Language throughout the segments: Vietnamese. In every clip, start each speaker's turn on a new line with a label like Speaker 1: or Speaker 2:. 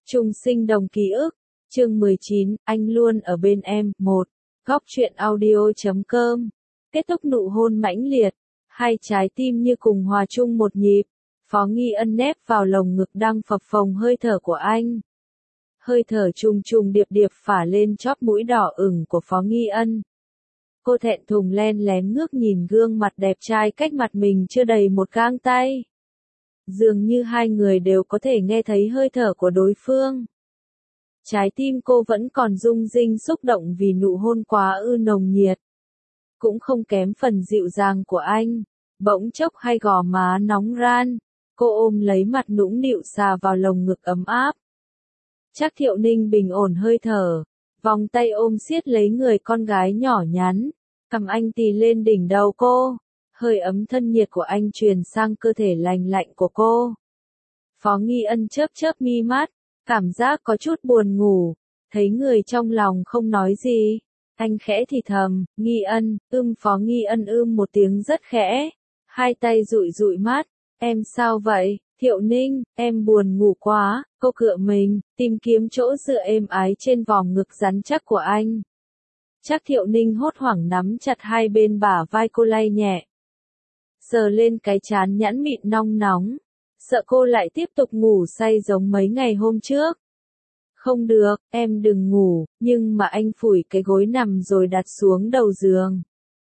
Speaker 1: Chung sinh đồng ký ức. Chương 19, anh luôn ở bên em. 1. Góc truyện audio.com. Kết thúc nụ hôn mãnh liệt, hai trái tim như cùng hòa chung một nhịp. Phó Nghi Ân nép vào lồng ngực đang phập phồng hơi thở của anh. Hơi thở trùng trùng điệp điệp phả lên chóp mũi đỏ ửng của Phó Nghi Ân. Cô thẹn thùng len lén ngước nhìn gương mặt đẹp trai cách mặt mình chưa đầy một gang tay. Dường như hai người đều có thể nghe thấy hơi thở của đối phương. Trái tim cô vẫn còn rung rinh xúc động vì nụ hôn quá nồng nhiệt. Cũng không kém phần dịu dàng của anh. Bỗng chốc hai gò má nóng ran, cô ôm lấy mặt nũng nịu xà vào lồng ngực ấm áp. Trác Thiệu Ninh bình ổn hơi thở, vòng tay ôm siết lấy người con gái nhỏ nhắn, cầm anh tì lên đỉnh đầu cô, hơi ấm thân nhiệt của anh truyền sang cơ thể lành lạnh của cô. Phó Nghi Ân chớp chớp mi mắt, cảm giác có chút buồn ngủ, thấy người trong lòng không nói gì. Anh khẽ thì thầm, Nghi Ân, Phó Nghi Ân một tiếng rất khẽ, hai tay dụi dụi mắt, em sao vậy, Thiệu Ninh, em buồn ngủ quá, cô cựa mình, tìm kiếm chỗ dựa êm ái trên vòng ngực rắn chắc của anh. Trác Thiệu Ninh hốt hoảng nắm chặt hai bên bả vai cô lay nhẹ. Sờ lên cái trán nhẵn mịn nong nóng, sợ cô lại tiếp tục ngủ say giống mấy ngày hôm trước. Không được, em đừng ngủ, nhưng mà anh phủi cái gối nằm rồi đặt xuống đầu giường.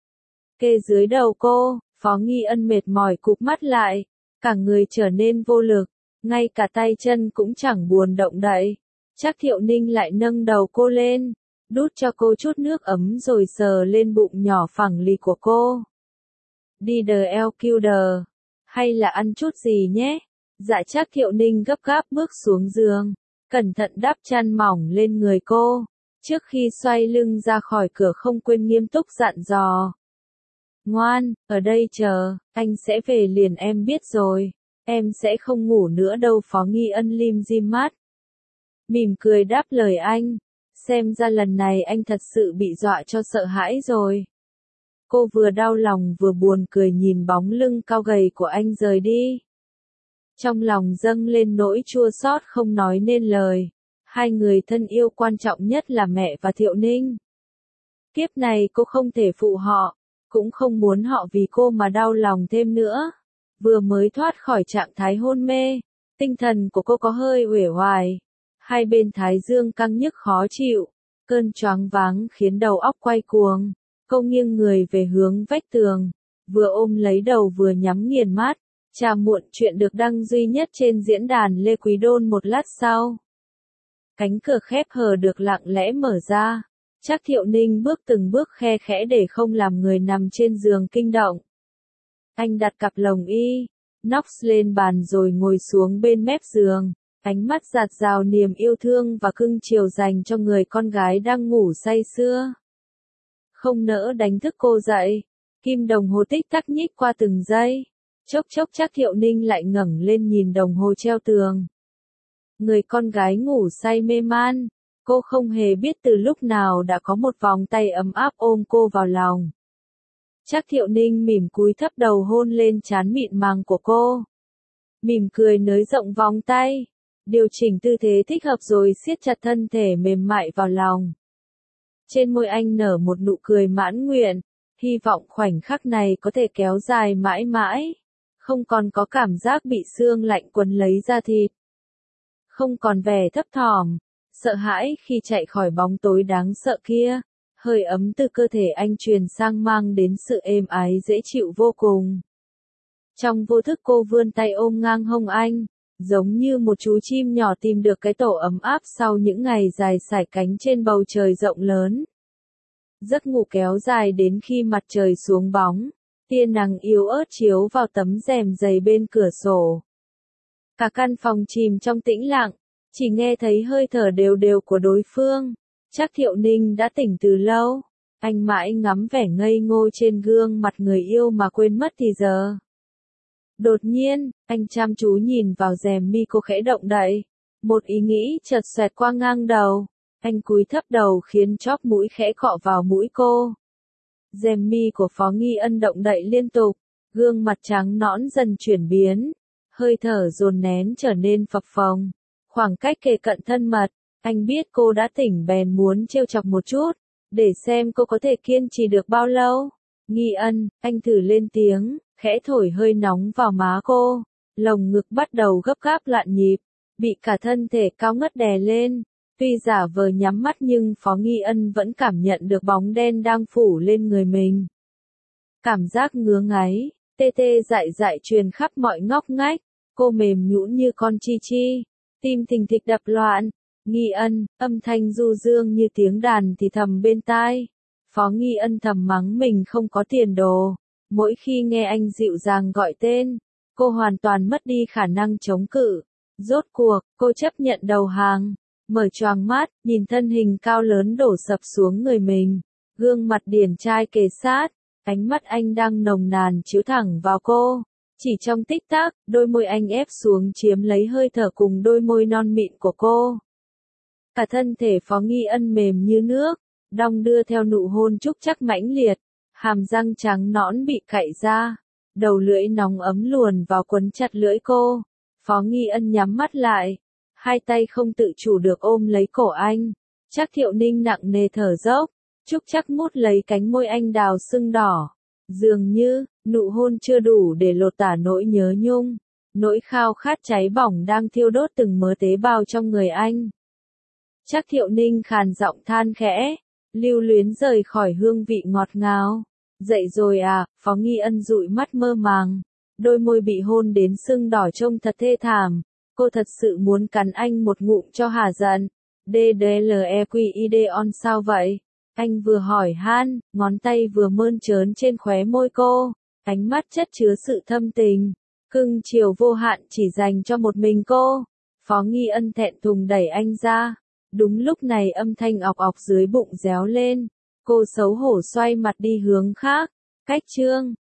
Speaker 1: Kê dưới đầu cô, Phó Nghi Ân mệt mỏi cụp mắt lại, cả người trở nên vô lực, ngay cả tay chân cũng chẳng buồn động đậy. Trác Thiệu Ninh lại nâng đầu cô lên, đút cho cô chút nước ấm rồi sờ lên bụng nhỏ phẳng lì của cô. Đi DLQD, hay là ăn chút gì nhé? Dạ Trác Thiệu Ninh gấp gáp bước xuống giường, cẩn thận đắp chăn mỏng lên người cô, trước khi xoay lưng ra khỏi cửa không quên nghiêm túc dặn dò. Ngoan, ở đây chờ, anh sẽ về liền em biết rồi, em sẽ không ngủ nữa đâu. Phó Nghi Ân lim dim mắt, mỉm cười đáp lời anh, xem ra lần này anh thật sự bị dọa cho sợ hãi rồi. Cô vừa đau lòng vừa buồn cười nhìn bóng lưng cao gầy của anh rời đi. Trong lòng dâng lên nỗi chua xót không nói nên lời, hai người thân yêu quan trọng nhất là mẹ và Thiệu Ninh. Kiếp này cô không thể phụ họ, cũng không muốn họ vì cô mà đau lòng thêm nữa. Vừa mới thoát khỏi trạng thái hôn mê, tinh thần của cô có hơi uể oải, hai bên thái dương căng nhức khó chịu, cơn choáng váng khiến đầu óc quay cuồng. Cô nghiêng người về hướng vách tường, vừa ôm lấy đầu vừa nhắm nghiền mắt. Trà muộn chuyện được đăng duy nhất trên diễn đàn Lê Quý Đôn. Một lát sau, cánh cửa khép hờ được lặng lẽ mở ra. Trác Thiệu Ninh bước từng bước khe khẽ để không làm người nằm trên giường kinh động. Anh đặt cặp lồng inox lên bàn rồi ngồi xuống bên mép giường, ánh mắt dạt dào niềm yêu thương và cưng chiều dành cho người con gái đang ngủ say sưa. Không nỡ đánh thức cô dậy, kim đồng hồ tích tắc nhích qua từng giây. Chốc chốc Trác Thiệu Ninh lại ngẩng lên nhìn đồng hồ treo tường. Người con gái ngủ say mê man, cô không hề biết từ lúc nào đã có một vòng tay ấm áp ôm cô vào lòng. Trác Thiệu Ninh mỉm cúi thấp đầu hôn lên trán mịn màng của cô. Mỉm cười nới rộng vòng tay, điều chỉnh tư thế thích hợp rồi siết chặt thân thể mềm mại vào lòng. Trên môi anh nở một nụ cười mãn nguyện, hy vọng khoảnh khắc này có thể kéo dài mãi mãi. Không còn có cảm giác bị xương lạnh quấn lấy da thịt. Không còn vẻ thấp thỏm, sợ hãi khi chạy khỏi bóng tối đáng sợ kia. Hơi ấm từ cơ thể anh truyền sang mang đến sự êm ái dễ chịu vô cùng. Trong vô thức cô vươn tay ôm ngang hông anh, giống như một chú chim nhỏ tìm được cái tổ ấm áp sau những ngày dài sải cánh trên bầu trời rộng lớn. Giấc ngủ kéo dài đến khi mặt trời xuống bóng. Tia nắng yếu ớt chiếu vào tấm rèm dày bên cửa sổ. Cả căn phòng chìm trong tĩnh lặng, chỉ nghe thấy hơi thở đều đều của đối phương. Trác Thiệu Ninh đã tỉnh từ lâu, anh mãi ngắm vẻ ngây ngô trên gương mặt người yêu mà quên mất thì giờ. Đột nhiên, anh chăm chú nhìn vào rèm mi cô khẽ động đậy, một ý nghĩ chợt xoẹt qua ngang đầu, anh cúi thấp đầu khiến chóp mũi khẽ cọ vào mũi cô. Rèm mi của Phó Nghi Ân động đậy liên tục, gương mặt trắng nõn dần chuyển biến, hơi thở dồn nén trở nên phập phồng, Khoảng cách kề cận thân mật, anh biết cô đã tỉnh bèn muốn trêu chọc một chút, để xem cô có thể kiên trì được bao lâu. Nghi Ân, anh thử lên tiếng, khẽ thổi hơi nóng vào má cô, lồng ngực bắt đầu gấp gáp loạn nhịp, bị cả thân thể cao ngất đè lên. Tuy giả vờ nhắm mắt nhưng Phó Nghi Ân vẫn cảm nhận được bóng đen đang phủ lên người mình. Cảm giác ngứa ngáy, tê tê dại dại truyền khắp mọi ngóc ngách, cô mềm nhũn như con chi chi, tim thình thịch đập loạn. Nghi Ân, âm thanh du dương như tiếng đàn thì thầm bên tai. Phó Nghi Ân thầm mắng mình không có tiền đồ. Mỗi khi nghe anh dịu dàng gọi tên, cô hoàn toàn mất đi khả năng chống cự. Rốt cuộc, cô chấp nhận đầu hàng, mở choàng mắt, nhìn thân hình cao lớn đổ sập xuống người mình. Gương mặt điển trai kề sát, ánh mắt anh đang nồng nàn chiếu thẳng vào cô. Chỉ trong tích tắc, đôi môi anh ép xuống chiếm lấy hơi thở cùng đôi môi non mịn của cô. Cả thân thể Phó Nghi Ân mềm như nước, đong đưa theo nụ hôn trúc chắc mãnh liệt, hàm răng trắng nõn bị cạy ra, đầu lưỡi nóng ấm luồn vào quấn chặt lưỡi cô. Phó Nghi Ân nhắm mắt lại, hai tay không tự chủ được ôm lấy cổ anh. Trác Thiệu Ninh nặng nề thở dốc, trúc chắc mút lấy cánh môi anh đào sưng đỏ. Dường như, nụ hôn chưa đủ để lột tả nỗi nhớ nhung, nỗi khao khát cháy bỏng đang thiêu đốt từng mớ tế bào trong người anh. Trác Thiệu Ninh khàn giọng than khẽ, lưu luyến rời khỏi hương vị ngọt ngào. Dậy rồi à? Phó Nghi Ân dụi mắt mơ màng, đôi môi bị hôn đến sưng đỏ trông thật thê thảm. Cô thật sự muốn cắn anh một ngụm cho hả giận. DDLEQID on sao vậy? Anh vừa hỏi han, ngón tay vừa mơn trớn trên khóe môi cô, ánh mắt chất chứa sự thâm tình, cưng chiều vô hạn chỉ dành cho một mình cô. Phó Nghi Ân thẹn thùng đẩy anh ra. Đúng lúc này âm thanh ọc ọc dưới bụng réo lên, cô xấu hổ xoay mặt đi hướng khác. Cách chương